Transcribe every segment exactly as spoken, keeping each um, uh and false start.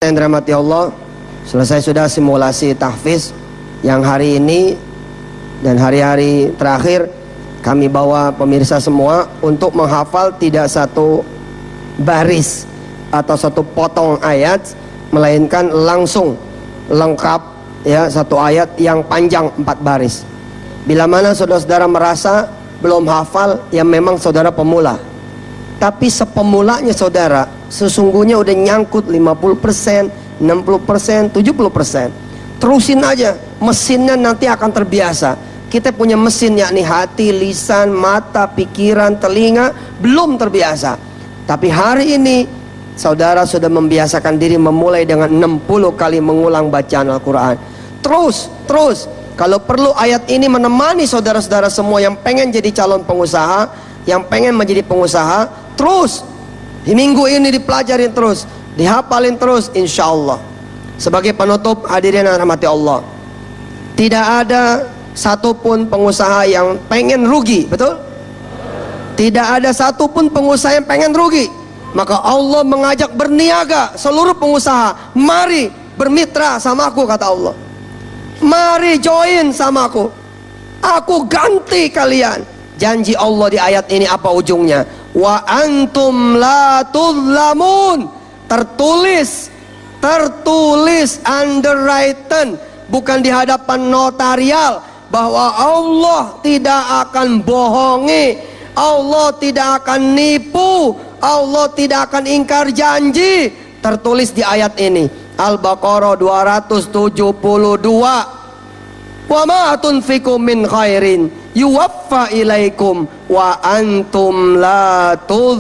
yang dirahmati Allah, selesai sudah simulasi tahfiz yang hari ini dan hari-hari terakhir. Kami bawa pemirsa semua untuk menghafal tidak satu baris atau satu potong ayat, melainkan langsung lengkap, ya, satu ayat yang panjang empat baris. Bila mana saudara-saudara merasa belum hafal, ya memang saudara pemula. Tapi sepemulanya saudara, sesungguhnya udah nyangkut lima puluh persen, enam puluh persen, tujuh puluh persen. Terusin aja, mesinnya nanti akan terbiasa. Kita punya mesin, yakni hati, lisan, mata, pikiran, telinga, belum terbiasa. Tapi hari ini saudara sudah membiasakan diri memulai dengan enam puluh kali mengulang bacaan Al-Quran. Terus, terus. Kalau perlu ayat ini menemani saudara-saudara semua yang pengen jadi calon pengusaha, yang pengen menjadi pengusaha, terus. Di minggu ini dipelajarin terus, dihafalin terus, insya Allah. Sebagai penutup, hadirin yang rahmati Allah, tidak ada satupun pengusaha yang pengen rugi, betul? Tidak ada satupun pengusaha yang pengen rugi. Maka Allah mengajak berniaga seluruh pengusaha. Mari bermitra sama aku, kata Allah. Mari join sama aku. Aku ganti kalian. Janji Allah di ayat ini apa ujungnya? Wa antum la tudlamun. Tertulis, tertulis, underwritten, bukan di hadapan notarial, bahwa Allah tidak akan bohongi, Allah tidak akan nipu, Allah tidak akan ingkar janji. Tertulis di ayat ini, Al-Baqarah dua ratus tujuh puluh dua. Wa ma tunfiqu min khairin yuwaffa ilaikum wa antum la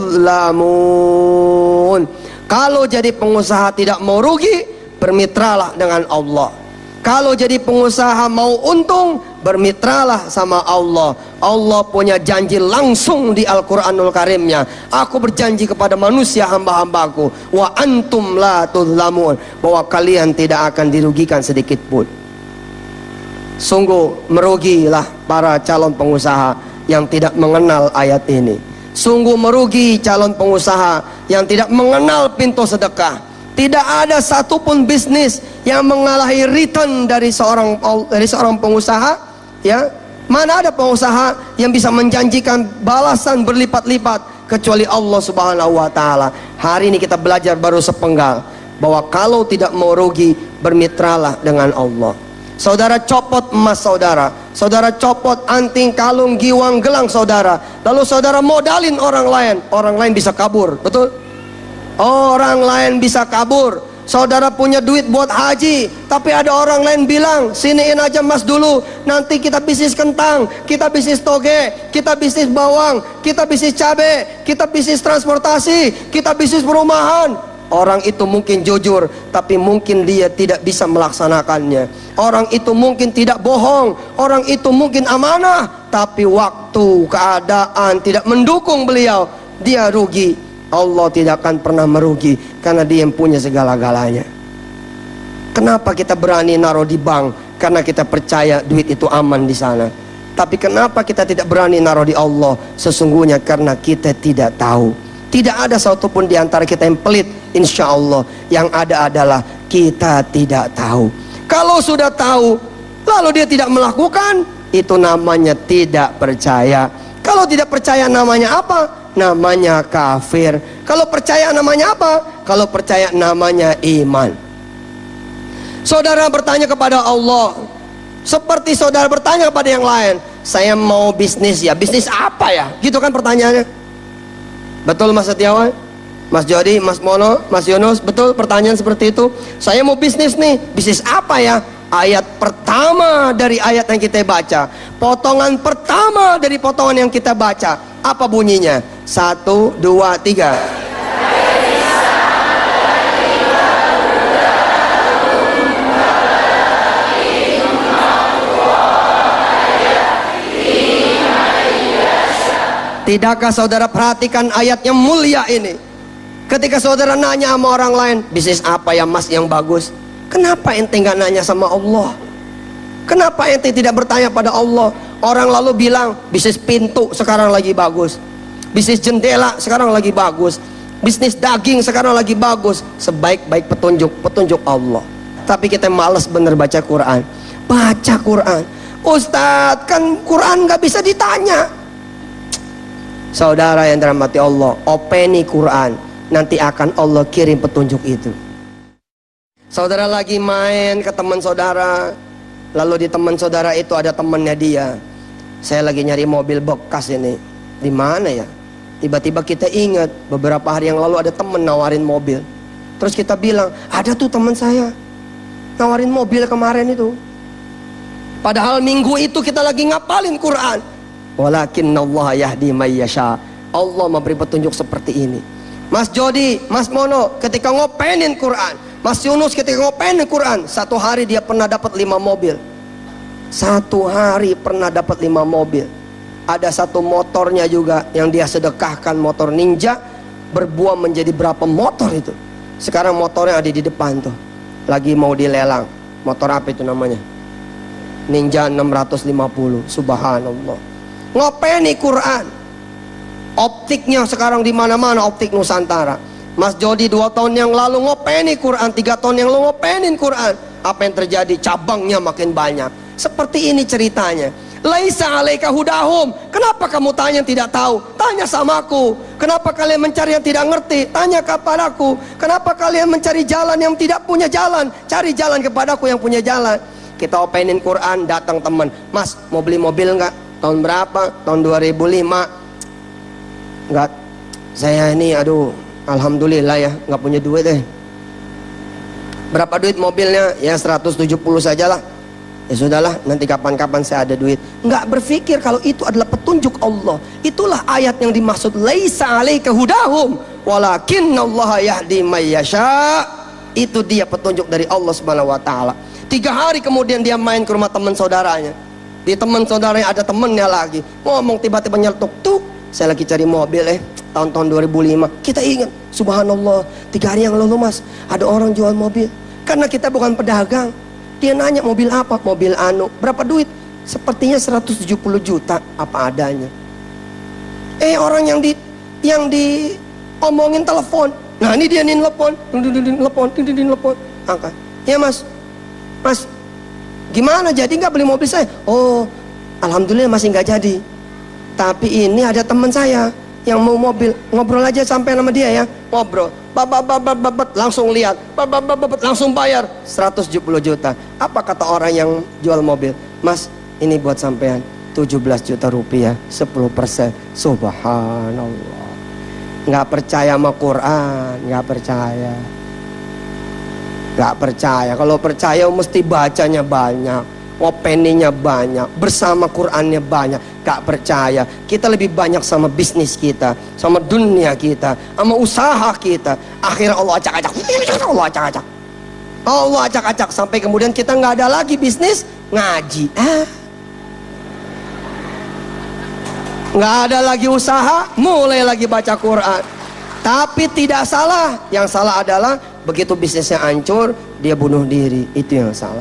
tuzlamun. Kalau jadi pengusaha tidak mau rugi, bermitralah dengan Allah. Kalau jadi pengusaha mau untung, bermitralah sama Allah. Allah punya janji langsung di Al-Quranul Karimnya. Aku berjanji kepada manusia hamba-hambaku, wa antum la tuzlamun, bahwa kalian tidak akan dirugikan sedikit pun. Sungguh merugilah para calon pengusaha yang tidak mengenal ayat ini. Sungguh merugi calon pengusaha yang tidak mengenal pintu sedekah. Tidak ada satupun bisnis yang mengalahi return dari seorang dari seorang pengusaha, ya. Mana ada pengusaha yang bisa menjanjikan balasan berlipat-lipat kecuali Allah Subhanahu wa taala. Hari ini kita belajar baru sepenggal bahwa kalau tidak mau rugi, bermitralah dengan Allah. Saudara copot emas saudara, saudara copot anting, kalung, giwang, gelang saudara, lalu saudara modalin orang lain, orang lain bisa kabur, betul? Orang lain bisa kabur. Saudara punya duit buat haji, tapi ada orang lain bilang, siniin aja emas dulu, nanti kita bisnis kentang, kita bisnis toge, kita bisnis bawang, kita bisnis cabai, kita bisnis transportasi, kita bisnis perumahan. Orang itu mungkin jujur, tapi mungkin dia tidak bisa melaksanakannya. Orang itu mungkin tidak bohong, orang itu mungkin amanah, tapi waktu, keadaan tidak mendukung beliau, dia rugi. Allah tidak akan pernah merugi, karena dia yang punya segala-galanya. Kenapa kita berani naruh di bank? Karena kita percaya duit itu aman di sana. Tapi kenapa kita tidak berani naruh di Allah? Sesungguhnya karena kita tidak tahu. Tidak ada satupun di antara kita yang pelit, insya Allah. Yang ada adalah kita tidak tahu. Kalau sudah tahu, lalu dia tidak melakukan, itu namanya tidak percaya. Kalau tidak percaya namanya apa? Namanya kafir. Kalau percaya namanya apa? Kalau percaya namanya iman. Saudara bertanya kepada Allah, seperti saudara bertanya kepada yang lain, saya mau bisnis, ya bisnis apa ya? Gitu kan pertanyaannya. Betul Mas Setiawan, Mas Jody, Mas Mono, Mas Yunus, betul pertanyaan seperti itu. Saya mau bisnis nih, bisnis apa ya? Ayat pertama dari ayat yang kita baca, potongan pertama dari potongan yang kita baca, apa bunyinya? Satu, dua, tiga. Tidakkah saudara perhatikan ayat yang mulia ini? Ketika saudara nanya sama orang lain, bisnis apa ya mas yang bagus? Kenapa ente nggak nanya sama Allah? Kenapa ente tidak bertanya pada Allah? Orang lalu bilang, bisnis pintu sekarang lagi bagus, bisnis jendela sekarang lagi bagus. Bisnis daging sekarang lagi bagus, sebaik-baik petunjuk, petunjuk Allah. Tapi kita malas bener baca Quran. Baca Quran, Ustadz, kan Quran gak bisa ditanya. Saudara yang dirahmati Allah, openi Quran, nanti akan Allah kirim petunjuk itu. Saudara lagi main ke teman saudara, lalu di teman saudara itu ada temannya dia. Saya lagi nyari mobil bekas ini, di mana ya? Tiba-tiba kita ingat beberapa hari yang lalu ada teman nawarin mobil. Terus kita bilang, ada tuh teman saya nawarin mobil kemarin itu. Padahal minggu itu kita lagi ngapalin Quran. Walakinnallaha yahdi may yasha. Allah memberi petunjuk seperti ini. Mas Jody, Mas Mono ketika ngopenin Quran, Mas Yunus ketika ngopenin Quran, satu hari dia pernah dapat lima mobil. Satu hari pernah dapat lima mobil. Ada satu motornya juga yang dia sedekahkan, motor Ninja, berbuah menjadi berapa motor itu. Sekarang motornya ada di depan tuh, lagi mau dilelang. Motor apa itu namanya? Ninja enam ratus lima puluh. Subhanallah. Ngopeni Quran. Optiknya sekarang di mana-mana, optik Nusantara. Mas Jody dua tahun yang lalu ngopeni Quran, tiga tahun yang lalu ngopenin Quran. Apa yang terjadi? Cabangnya makin banyak. Seperti ini ceritanya. Laisa alaika hudahum. Kenapa kamu tanya yang tidak tahu? Tanya sama aku. Kenapa kalian mencari yang tidak ngerti? Tanya kepadaku. Kenapa kalian mencari jalan yang tidak punya jalan? Cari jalan kepadaku yang punya jalan. Kita openin Quran, datang teman. Mas, mau beli mobil nggak? Tahun berapa? Tahun dua ribu lima. Nggak. Saya ini, aduh, alhamdulillah ya, nggak punya duit deh. Berapa duit mobilnya? Ya seratus tujuh puluh saja lah. Ya sudahlah, nanti kapan-kapan saya ada duit. Nggak berpikir kalau itu adalah petunjuk Allah. Itulah ayat yang dimaksud laisa alaika hudahum walakinnallaha yahdi may yasha. Itu dia petunjuk dari Allah Subhanahu wa taala. Tiga hari kemudian dia main ke rumah teman saudaranya. Di teman saudaranya ada temennya lagi. Ngomong tiba-tiba nyeletuk, tuh saya lagi cari mobil eh tahun-tahun dua ribu lima. Kita ingat, subhanallah, tiga hari yang lalu mas ada orang jual mobil. Karena kita bukan pedagang, dia nanya mobil apa? Mobil anu. Berapa duit? Sepertinya seratus tujuh puluh juta, apa adanya. Eh orang yang di yang di omongin telepon. Nah ini dia nih telepon, telepon, telepon, angkat. Ya mas, mas, gimana jadi nggak beli mobil saya? Oh, alhamdulillah masih nggak jadi. Tapi ini ada teman saya yang mau mobil, ngobrol aja sampai sama dia ya, ngobrol. Babat, babat, babat, langsung lihat, babat, babat, langsung bayar seratus tujuh puluh juta. Apa kata orang yang jual mobil? Mas, ini buat sampean tujuh belas juta rupiah, sepuluh persen. Subhanallah. Nggak percaya sama Quran, nggak percaya. Nggak percaya. Kalau percaya mesti bacanya banyak, openinya banyak, bersama Qurannya banyak. Gak percaya, kita lebih banyak sama bisnis kita, sama dunia kita, sama usaha kita. Akhirnya Allah acak-acak, Allah acak-acak, Allah acak-acak sampai kemudian kita nggak ada lagi bisnis, ngaji, ah. nggak ada lagi usaha, mulai lagi baca Quran. Tapi tidak salah, yang salah adalah begitu bisnisnya hancur, dia bunuh diri, itu yang salah.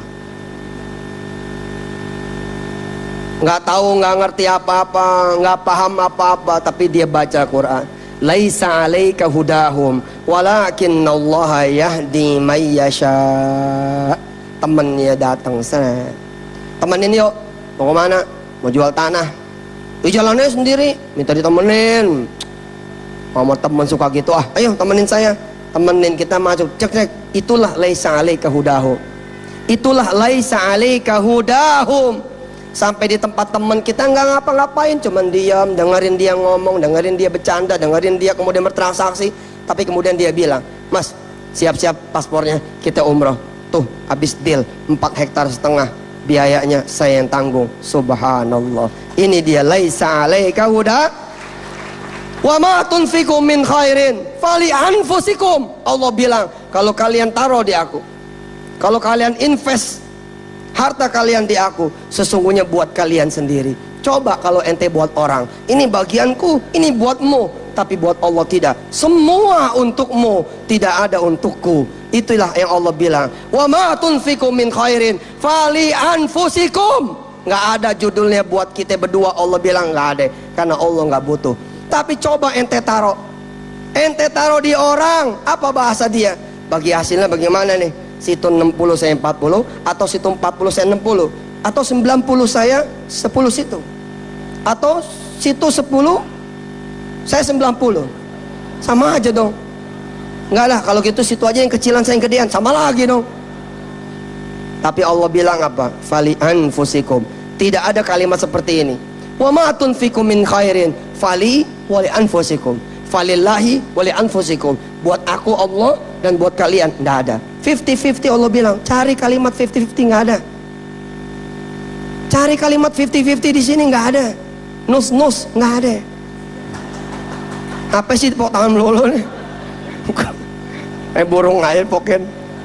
Nggak tahu, nggak ngerti apa-apa, nggak paham apa-apa, tapi dia baca Quran. Laisa alaika hudahum walakinnallaha yahdi may yasha. Temennya datang, set. Temenin yuk, mau kemana? Mau jual tanah. Di jalannya sendiri, minta ditemenin. Mama temen suka gitu, ah ayo temenin saya. Temenin, kita masuk, cek cek. Itulah laisa alaika hudahum. Itulah laisa alaika hudahum. Sampai di tempat teman kita nggak ngapa-ngapain, cuman diam, dengerin dia ngomong, dengerin dia bercanda, dengerin dia kemudian bertransaksi. Tapi kemudian dia bilang, mas siap-siap paspornya, kita umroh. Tuh habis deal empat hektar setengah, biayanya saya yang tanggung. Subhanallah. Ini dia laisa alaika huda wa ma tunfiqu min khairin fali anfusikum. Allah bilang, kalau kalian taruh di aku, kalau kalian invest harta kalian di aku, sesungguhnya buat kalian sendiri. Coba kalau ente buat orang, ini bagianku, ini buatmu. Tapi buat Allah tidak. Semua untukmu, tidak ada untukku. Itulah yang Allah bilang, wa ma tunfiqu min khairin fali anfusikum. Nggak ada judulnya buat kita berdua, Allah bilang nggak ada. Karena Allah nggak butuh. Tapi coba ente taruh Ente taruh di orang, apa bahasa dia? Bagi hasilnya bagaimana nih? Situ enam puluh saya empat puluh, atau situ empat puluh saya enam puluh, atau sembilan puluh saya sepuluh situ, atau situ sepuluh saya sembilan puluh. Sama aja dong. Enggak lah, kalau gitu situ aja yang kecilan saya yang gedean, sama lagi dong. Tapi Allah bilang apa? Fali anfusikum. Tidak ada kalimat seperti ini. Wa ma tunfiqu min khairin fali wali anfusikum. Falillahi wali anfusikum. Buat aku Allah dan buat kalian. Tidak ada. fifty fifty Allah bilang. Cari kalimat fifty fifty, nggak ada. Cari kalimat fifty fifty di sini nggak ada. Nus nus nggak ada. Apa sih tepuk tangan melulu nih? Eh burung air poken.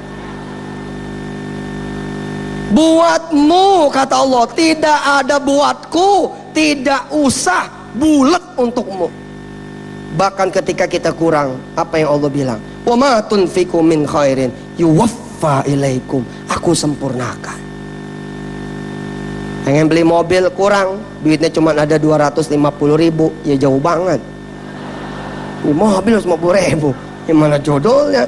Buatmu kata Allah, tidak ada buatku, tidak usah bulat untukmu. Bahkan ketika kita kurang, apa yang Allah bilang? Wa ma tunfiqu min khairin yuwaffa ilaikum. Aku sempurnakan. Pengen beli mobil kurang, duitnya cuma ada dua ratus lima puluh ribu, ya jauh banget. Ini mobil harus lima puluh ribu, gimana jodohnya?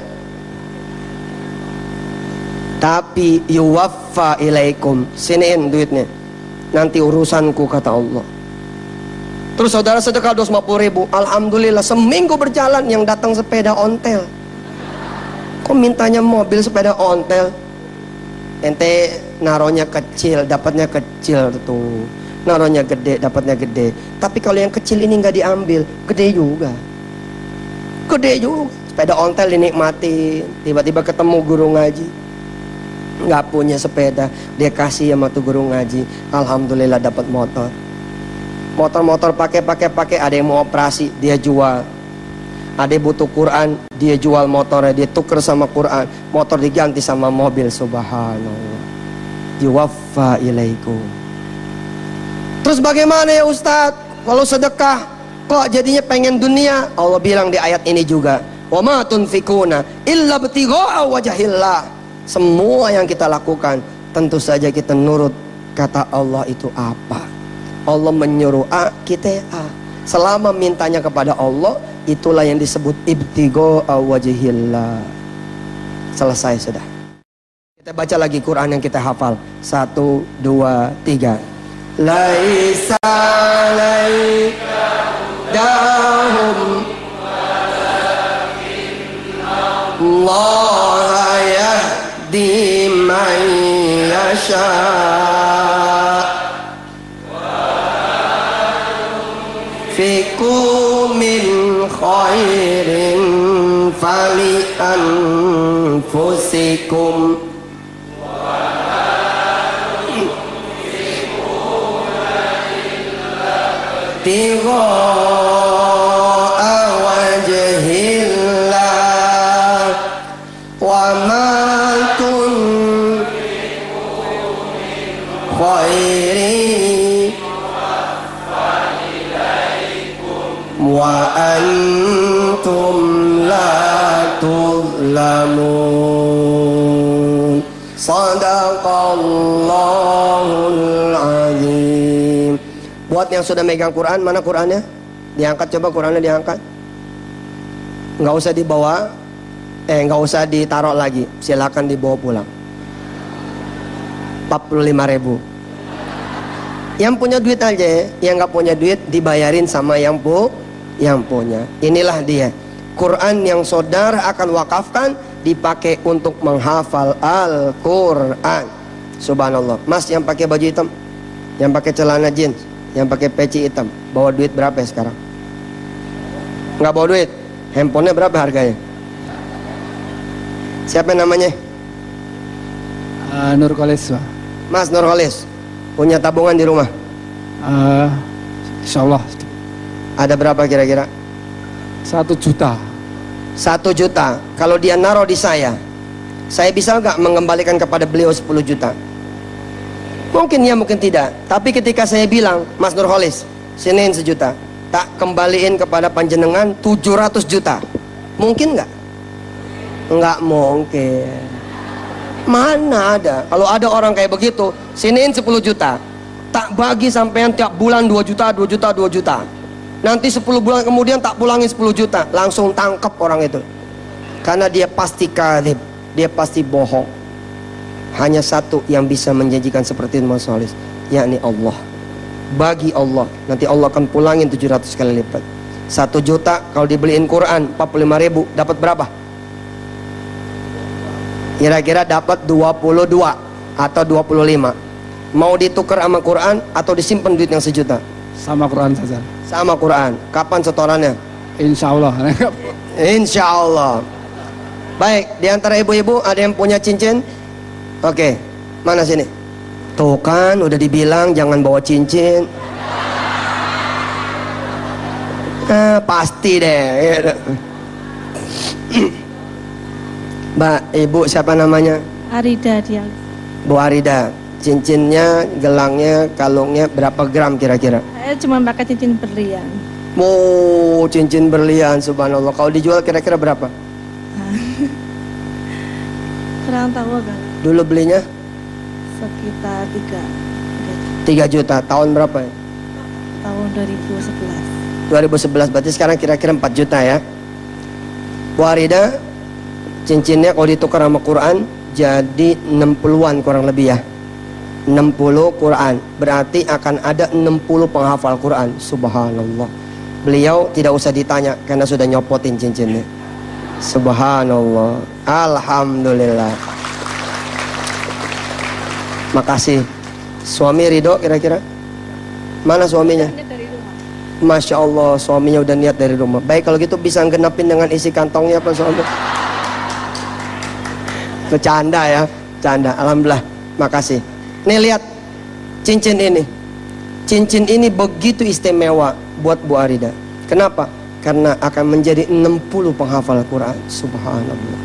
Tapi yuwaffa ilaikum, siniin duitnya, nanti urusanku kata Allah. Terus saudara sedekah dua ratus lima puluh ribu, alhamdulillah seminggu berjalan yang datang sepeda ontel. Kok mintanya mobil sepeda ontel? Ente naronya kecil, dapatnya kecil tuh. Naronya gede, dapatnya gede. Tapi kalau yang kecil ini nggak diambil, gede juga. Gede juga. Sepeda ontel dinikmati. Tiba-tiba ketemu guru ngaji, nggak punya sepeda, dia kasih sama tuh guru ngaji. Alhamdulillah dapat motor. Motor-motor pakai pakai pakai. Ada yang mau operasi, dia jual. Ada yang butuh Quran, dia jual motornya, dia tuker sama Quran, motor diganti sama mobil. Subhanallah. Yuwaffa ilaikum. Terus bagaimana ya Ustadz? Kalau sedekah kok jadinya pengen dunia? Allah bilang di ayat ini juga, wa ma tunfikuna illa btigha'a wajhillah. Semua yang kita lakukan tentu saja kita nurut kata Allah itu apa. Allah menyuruh A, kita A. Selama mintanya kepada Allah, itulah yang disebut ibtigha'a wajhillah. Selesai sudah. Kita baca lagi Quran yang kita hafal. Satu, dua, tiga. Laisa alaika dahum Allah yahdi man yasha. Fikum min khairin fali anfusikum. Tigha'a wajhillah wa ma tunfiqu min khairin wa antum la tuzlamun. Sadaqallahul azim. Buat yang sudah megang Quran, mana Qurannya? Diangkat, coba Qurannya diangkat. Nggak usah dibawa, eh nggak usah ditaruh lagi. Silakan dibawa pulang. empat puluh lima ribu. Yang punya duit aja, yang nggak punya duit dibayarin sama yang pu, yang punya. Inilah dia. Quran yang saudara akan wakafkan dipakai untuk menghafal Al-Quran. Subhanallah. Mas yang pakai baju hitam, yang pakai celana jeans, yang pakai peci hitam, bawa duit berapa ya sekarang? Nggak bawa duit? Handphonenya berapa harganya? Siapa namanya? Uh, Nurholis. Mas Nurholis, punya tabungan di rumah? Uh, Insya Allah. Ada berapa kira-kira? Satu juta. Satu juta. Kalau dia naruh di saya, saya bisa nggak mengembalikan kepada beliau sepuluh juta? Mungkin ya, mungkin tidak. Tapi ketika saya bilang, Mas Nurholis, siniin sejuta, tak kembaliin kepada panjenengan tujuh ratus juta, mungkin nggak? Nggak mungkin. Mana ada? Kalau ada orang kayak begitu, siniin sepuluh juta, tak bagi sampean tiap bulan dua juta, dua juta, dua juta. Nanti sepuluh bulan kemudian tak pulangin sepuluh juta, langsung tangkap orang itu. Karena dia pasti kadhib, dia pasti bohong. Hanya satu yang bisa menjanjikan seperti itu Mas Solis, yakni Allah. Bagi Allah, nanti Allah akan pulangin tujuh ratus kali lipat. Satu juta kalau dibeliin Quran empat puluh lima ribu, dapat berapa? Kira-kira dapat dua puluh dua atau dua puluh lima. Mau ditukar sama Quran atau disimpan duit yang sejuta? Sama Quran saja. Sama Quran. Kapan setorannya? Insya Allah. Insya Allah. Baik, di antara ibu-ibu ada yang punya cincin? Oke, mana sini? Tuh kan, udah dibilang jangan bawa cincin. Ah, pasti deh. Mbak, ibu siapa namanya? Arida dia. Bu Arida. Cincinnya, gelangnya, kalungnya berapa gram kira-kira? Saya cuma pakai cincin berlian. Oh, cincin berlian, subhanallah. Kalau dijual kira-kira berapa? Kurang tahu agak. Dulu belinya? Sekitar tiga. tiga juta. Tahun berapa ya? Tahun dua ribu sebelas. dua ribu sebelas, berarti sekarang kira-kira empat juta ya. Bu Arida, cincinnya kalau ditukar sama Quran jadi enam puluhan kurang lebih ya. enam puluh Quran, berarti akan ada enam puluh penghafal Quran. Subhanallah. Beliau tidak usah ditanya karena sudah nyopotin cincinnya. Subhanallah. Alhamdulillah. Makasih. Suami ridho kira-kira? Mana suaminya? Masya Allah, suaminya udah niat dari rumah. Baik, kalau gitu bisa genapin dengan isi kantongnya apa suami? Bercanda ya, canda. Alhamdulillah, makasih. Nih lihat cincin ini. Cincin ini begitu istimewa buat Bu Arida. Kenapa? Karena akan menjadi enam puluh penghafal Quran. Subhanallah.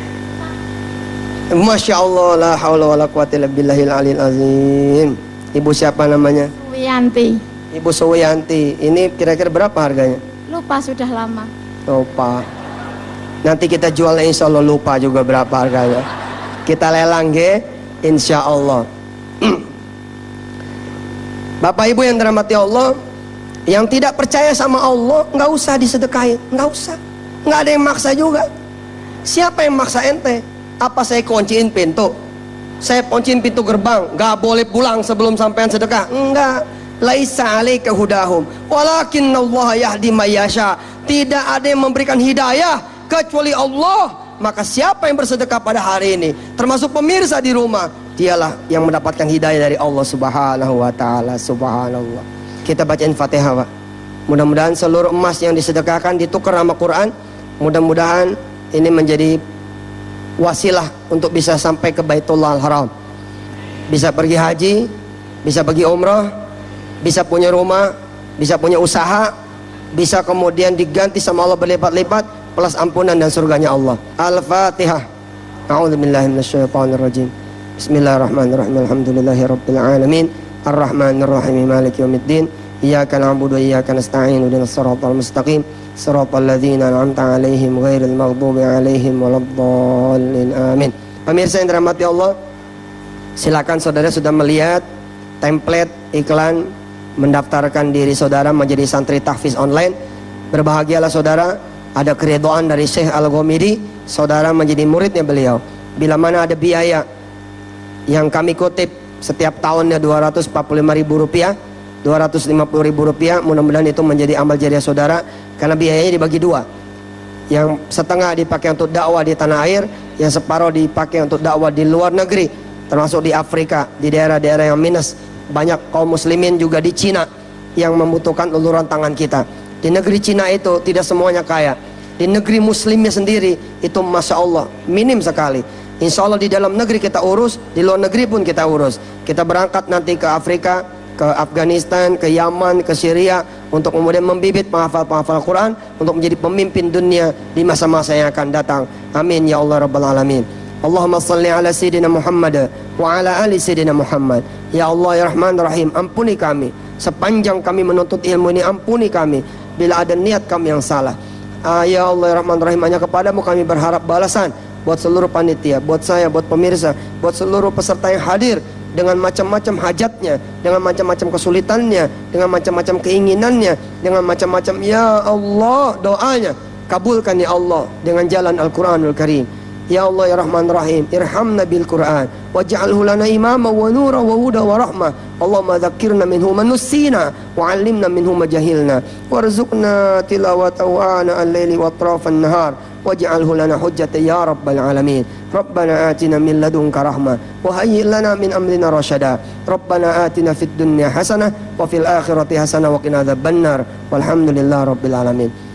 Masya Allah, la haula wa la quwata illa billahil aliyil azim. Ibu siapa namanya? Wiyanti. Ibu Suwiyanti. Ini kira-kira berapa harganya? Lupa sudah lama. Lupa. Nanti kita jualnya insya Allah lupa juga berapa harganya. Kita lelang ge, insya Allah. Bapak Ibu yang dirahmati Allah, yang tidak percaya sama Allah nggak usah disedekahin, nggak usah, nggak ada yang maksa juga. Siapa yang maksa ente? Apa saya kunciin pintu? Saya kunciin pintu gerbang, nggak boleh pulang sebelum sampean sedekah? Enggak. Laisa alaika hudahum, walakinnallaha yahdi may yasha. Tidak ada yang memberikan hidayah kecuali Allah. Maka siapa yang bersedekah pada hari ini, termasuk pemirsa di rumah, dialah yang mendapatkan hidayah dari Allah Subhanahu wa taala. Subhanallah. Kita bacain Fatihah, Pak. Mudah-mudahan seluruh emas yang disedekahkan ditukar sama Quran. Mudah-mudahan ini menjadi wasilah untuk bisa sampai ke Baitullah Al-Haram. Bisa pergi haji, bisa pergi umrah, bisa punya rumah, bisa punya usaha, bisa kemudian diganti sama Allah berlipat-lipat plus ampunan dan surganya Allah. Al-Fatihah. A'udzubillahi minasyaitonirrajim. Bismillahirrahmanirrahim. Alhamdulillahirabbil alamin. Arrahmanirrahim. Maliki yaumiddin. Iyyaka na'budu wa iyyaka nasta'in. Ihdinas siratal mustaqim. Siratal ladzina an'amta 'alaihim ghairil maghdubi 'alaihim waladdallin. Amin. Pemirsa yang dirahmati Allah, silakan saudara sudah melihat template iklan mendaftarkan diri saudara menjadi santri tahfiz online. Berbahagialah saudara, ada keridhaan dari Syekh Al-Ghamidi, saudara menjadi muridnya beliau. Bila mana ada biaya yang kami kutip setiap tahunnya dua ratus empat puluh lima ribu rupiah, dua ratus lima puluh ribu rupiah, mudah-mudahan itu menjadi amal jariah saudara, karena biayanya dibagi dua. Yang setengah dipakai untuk dakwah di tanah air, yang separuh dipakai untuk dakwah di luar negeri, termasuk di Afrika, di daerah-daerah yang minus. Banyak kaum muslimin juga di Cina yang membutuhkan uluran tangan kita. Di negeri Cina itu tidak semuanya kaya. Di negeri muslimnya sendiri itu Masya Allah minim sekali. Insya Allah di dalam negeri kita urus, di luar negeri pun kita urus. Kita berangkat nanti ke Afrika, ke Afghanistan, ke Yaman, ke Syria, untuk kemudian membibit penghafal-penghafal Quran, untuk menjadi pemimpin dunia di masa-masa yang akan datang. Amin ya Allah Rabbal Alamin. Allahumma salli ala Sayyidina Muhammad wa ala ali Sayyidina Muhammad. Ya Allah ya Rahman Rahim, ampuni kami sepanjang kami menuntut ilmu ini. Ampuni kami bila ada niat kami yang salah. Ah, ya Allah ya Rahman Rahim, hanya kepadamu kami berharap balasan. Buat seluruh panitia, buat saya, buat pemirsa, buat seluruh peserta yang hadir dengan macam-macam hajatnya, dengan macam-macam kesulitannya, dengan macam-macam keinginannya, dengan macam-macam ya Allah doanya. Kabulkan ya Allah dengan jalan Al-Quranul Karim. Ya Allah ya Rahman Rahim, irhamna bil Quran waj'alhu lana imama wa nura wa huda wa rahmah. Allahumma dzakkirna minhu ma nussina wa 'allimna minhu ma jahilna warzuqna tilawatahu ana al-laili wa atrafan nahar waj'alhu lana hujjatan ya rabbal alamin. Rabbana atina min ladunka rahmah wa hayyi' lana min amrina rasyada. Rabbana atina fid dunya hasanah wa fil akhirati hasanah wa qina adzabannar. Walhamdulillahi rabbil alamin.